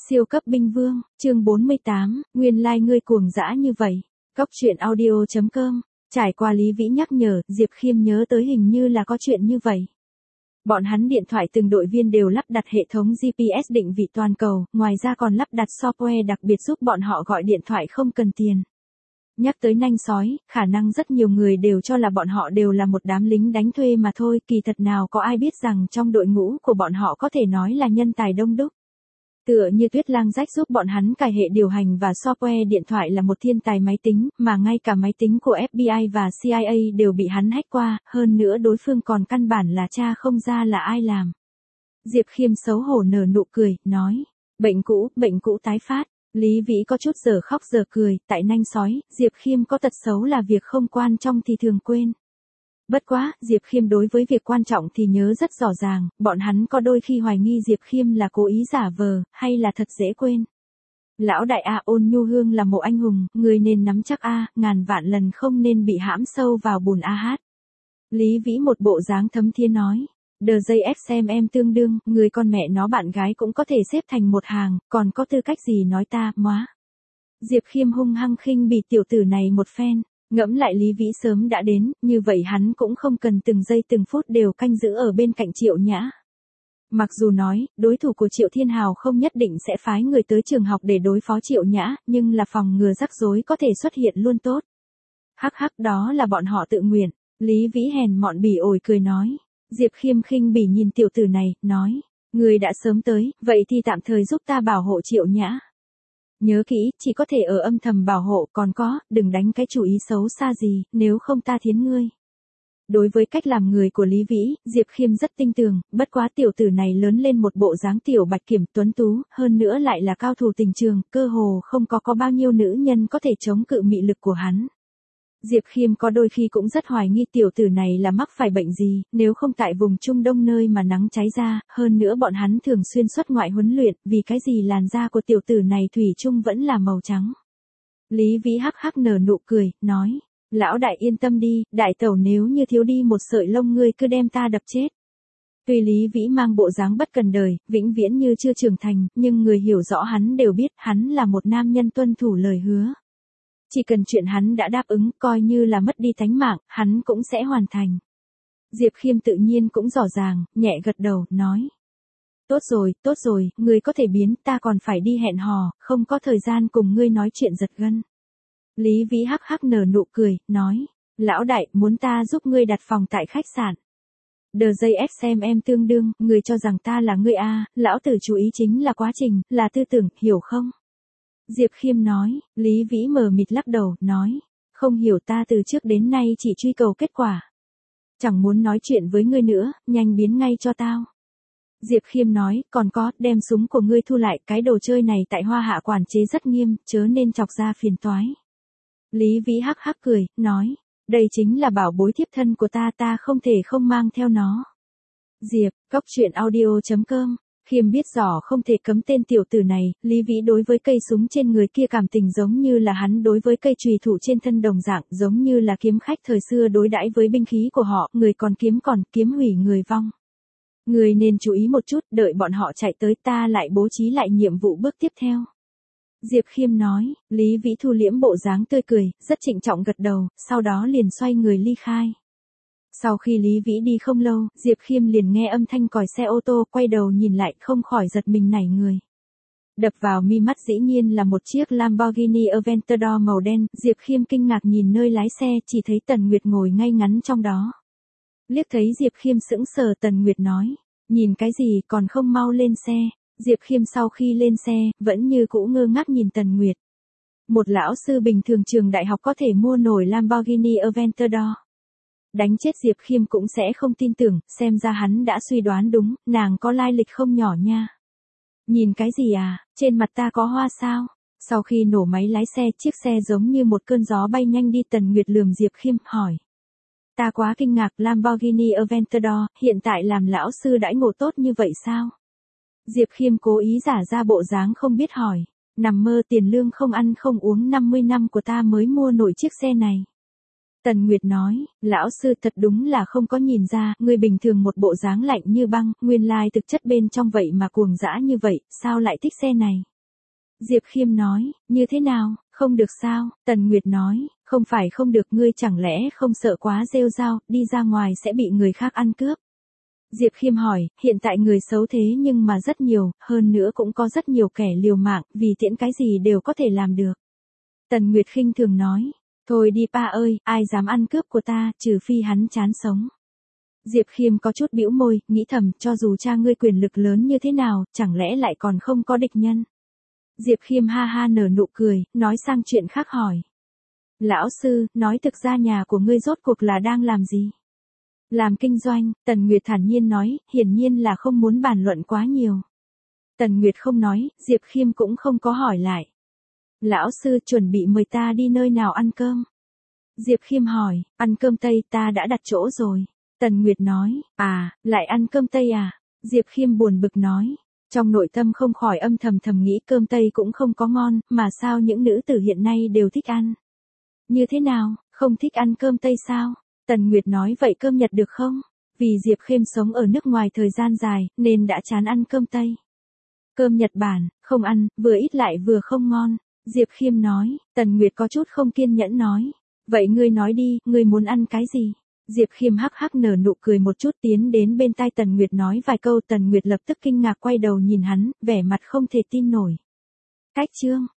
Siêu cấp binh vương, chương 48, nguyên lai ngươi cuồng dã như vậy. Cóc truyện audio.com, trải qua Lý Vĩ nhắc nhở, Diệp Khiêm nhớ tới hình như là có chuyện như vậy. Bọn hắn điện thoại từng đội viên đều lắp đặt hệ thống GPS định vị toàn cầu, ngoài ra còn lắp đặt software đặc biệt giúp bọn họ gọi điện thoại không cần tiền. Nhắc tới nanh sói, khả năng rất nhiều người đều cho là bọn họ đều là một đám lính đánh thuê mà thôi, kỳ thật nào có ai biết rằng trong đội ngũ của bọn họ có thể nói là nhân tài đông đúc. Tựa như Tuyết Lang Rách giúp bọn hắn cài hệ điều hành và software điện thoại là một thiên tài máy tính, mà ngay cả máy tính của FBI và CIA đều bị hắn hack qua, hơn nữa đối phương còn căn bản là tra không ra là ai làm. Diệp Khiêm xấu hổ nở nụ cười, nói, bệnh cũ tái phát. Lý Vĩ có chút giờ khóc giờ cười, tại nanh sói, Diệp Khiêm có tật xấu là việc không quan trọng thì thường quên. Bất quá, Diệp Khiêm đối với việc quan trọng thì nhớ rất rõ ràng, bọn hắn có đôi khi hoài nghi Diệp Khiêm là cố ý giả vờ, hay là thật dễ quên. Lão đại A Ôn Nhu Hương là một anh hùng, người nên nắm chắc A, ngàn vạn lần không nên bị hãm sâu vào bùn A hát. Lý Vĩ một bộ dáng thấm thía nói. Đờ dây ép xem em tương đương, người con mẹ nó bạn gái cũng có thể xếp thành một hàng, còn có tư cách gì nói ta, móa. Diệp Khiêm hung hăng khinh bỉ tiểu tử này một phen, ngẫm lại Lý Vĩ sớm đã đến, như vậy hắn cũng không cần từng giây từng phút đều canh giữ ở bên cạnh Triệu Nhã. Mặc dù nói, đối thủ của Triệu Thiên Hào không nhất định sẽ phái người tới trường học để đối phó Triệu Nhã, nhưng là phòng ngừa rắc rối có thể xuất hiện luôn tốt. Hắc hắc, đó là bọn họ tự nguyện. Lý Vĩ hèn mọn bỉ ổi cười nói. Diệp Khiêm khinh bỉ nhìn tiểu tử này, nói, người đã sớm tới, vậy thì tạm thời giúp ta bảo hộ Triệu Nhã. Nhớ kỹ, chỉ có thể ở âm thầm bảo hộ, còn có, đừng đánh cái chủ ý xấu xa gì, nếu không ta thiến ngươi. Đối với cách làm người của Lý Vĩ, Diệp Khiêm rất tinh tường, bất quá tiểu tử này lớn lên một bộ dáng tiểu bạch kiểm tuấn tú, hơn nữa lại là cao thủ tình trường, cơ hồ không có bao nhiêu nữ nhân có thể chống cự mị lực của hắn. Diệp Khiêm có đôi khi cũng rất hoài nghi tiểu tử này là mắc phải bệnh gì, nếu không tại vùng Trung Đông nơi mà nắng cháy ra, hơn nữa bọn hắn thường xuyên xuất ngoại huấn luyện, vì cái gì làn da của tiểu tử này thủy chung vẫn là màu trắng. Lý Vĩ hắc hắc nở nụ cười, nói, lão đại yên tâm đi, đại tẩu nếu như thiếu đi một sợi lông ngươi cứ đem ta đập chết. Tuy Lý Vĩ mang bộ dáng bất cần đời, vĩnh viễn như chưa trưởng thành, nhưng người hiểu rõ hắn đều biết hắn là một nam nhân tuân thủ lời hứa. Chỉ cần chuyện hắn đã đáp ứng, coi như là mất đi tánh mạng, hắn cũng sẽ hoàn thành. Diệp Khiêm tự nhiên cũng rõ ràng, nhẹ gật đầu, nói. Tốt rồi, ngươi có thể biến, ta còn phải đi hẹn hò, không có thời gian cùng ngươi nói chuyện giật gân. Lý Vĩ hắc hắc nở nụ cười, nói. Lão đại, muốn ta giúp ngươi đặt phòng tại khách sạn. Đờ dây ép xem em tương đương, ngươi cho rằng ta là ngươi A, lão tử chú ý chính là quá trình, là tư tưởng, hiểu không? Diệp Khiêm nói, Lý Vĩ mờ mịt lắc đầu, nói, không hiểu, ta từ trước đến nay chỉ truy cầu kết quả. Chẳng muốn nói chuyện với ngươi nữa, nhanh biến ngay cho tao. Diệp Khiêm nói, còn có, đem súng của ngươi thu lại, cái đồ chơi này tại Hoa Hạ quản chế rất nghiêm, chớ nên chọc ra phiền toái. Lý Vĩ hắc hắc cười, nói, đây chính là bảo bối thiếp thân của ta không thể không mang theo nó. Diệp, cóc truyện audio.com. Khiêm biết rõ không thể cấm tên tiểu tử này, Lý Vĩ đối với cây súng trên người kia cảm tình giống như là hắn đối với cây chùy thủ trên thân đồng dạng, giống như là kiếm khách thời xưa đối đãi với binh khí của họ, người còn kiếm hủy người vong. Người nên chú ý một chút, đợi bọn họ chạy tới ta lại bố trí lại nhiệm vụ bước tiếp theo. Diệp Khiêm nói, Lý Vĩ thu liễm bộ dáng tươi cười, rất trịnh trọng gật đầu, sau đó liền xoay người ly khai. Sau khi Lý Vĩ đi không lâu, Diệp Khiêm liền nghe âm thanh còi xe ô tô, quay đầu nhìn lại, không khỏi giật mình nảy người. Đập vào mi mắt dĩ nhiên là một chiếc Lamborghini Aventador màu đen, Diệp Khiêm kinh ngạc nhìn nơi lái xe, chỉ thấy Tần Nguyệt ngồi ngay ngắn trong đó. Liếc thấy Diệp Khiêm sững sờ, Tần Nguyệt nói, nhìn cái gì còn không mau lên xe. Diệp Khiêm sau khi lên xe, vẫn như cũ ngơ ngác nhìn Tần Nguyệt. Một lão sư bình thường trường đại học có thể mua nổi Lamborghini Aventador. Đánh chết Diệp Khiêm cũng sẽ không tin tưởng, xem ra hắn đã suy đoán đúng, nàng có lai lịch không nhỏ nha. Nhìn cái gì à, trên mặt ta có hoa sao? Sau khi nổ máy lái xe, chiếc xe giống như một cơn gió bay nhanh đi. Tần Nguyệt lườm Diệp Khiêm, hỏi. Ta quá kinh ngạc, Lamborghini Aventador, hiện tại làm lão sư đãi ngộ tốt như vậy sao? Diệp Khiêm cố ý giả ra bộ dáng không biết, hỏi. Nằm mơ, tiền lương không ăn không uống 50 năm của ta mới mua nổi chiếc xe này. Tần Nguyệt nói, lão sư thật đúng là không có nhìn ra, người bình thường một bộ dáng lạnh như băng, nguyên lai thực chất bên trong vậy mà cuồng dã như vậy, sao lại thích xe này. Diệp Khiêm nói, như thế nào, không được sao? Tần Nguyệt nói, không phải không được, ngươi chẳng lẽ không sợ quá rêu rao, đi ra ngoài sẽ bị người khác ăn cướp. Diệp Khiêm hỏi, hiện tại người xấu thế nhưng mà rất nhiều, hơn nữa cũng có rất nhiều kẻ liều mạng, vì tiễn cái gì đều có thể làm được. Tần Nguyệt khinh thường nói, thôi đi pa ơi, ai dám ăn cướp của ta, trừ phi hắn chán sống. Diệp Khiêm có chút bĩu môi, nghĩ thầm, cho dù cha ngươi quyền lực lớn như thế nào, chẳng lẽ lại còn không có địch nhân. Diệp Khiêm ha ha nở nụ cười, nói sang chuyện khác hỏi. Lão sư, nói thực ra nhà của ngươi rốt cuộc là đang làm gì? Làm kinh doanh, Tần Nguyệt thản nhiên nói, hiển nhiên là không muốn bàn luận quá nhiều. Tần Nguyệt không nói, Diệp Khiêm cũng không có hỏi lại. Lão sư chuẩn bị mời ta đi nơi nào ăn cơm? Diệp Khiêm hỏi, ăn cơm Tây, ta đã đặt chỗ rồi. Tần Nguyệt nói, à, lại ăn cơm Tây à? Diệp Khiêm buồn bực nói. Trong nội tâm không khỏi âm thầm thầm nghĩ cơm Tây cũng không có ngon, mà sao những nữ tử hiện nay đều thích ăn. Như thế nào, không thích ăn cơm Tây sao? Tần Nguyệt nói vậy cơm Nhật được không? Vì Diệp Khiêm sống ở nước ngoài thời gian dài, nên đã chán ăn cơm Tây. Cơm Nhật Bản, không ăn, vừa ít lại vừa không ngon. Diệp Khiêm nói, Tần Nguyệt có chút không kiên nhẫn nói. Vậy ngươi nói đi, ngươi muốn ăn cái gì? Diệp Khiêm hắc hắc nở nụ cười một chút tiến đến bên tai Tần Nguyệt nói vài câu. Tần Nguyệt lập tức kinh ngạc quay đầu nhìn hắn, vẻ mặt không thể tin nổi. Cách chương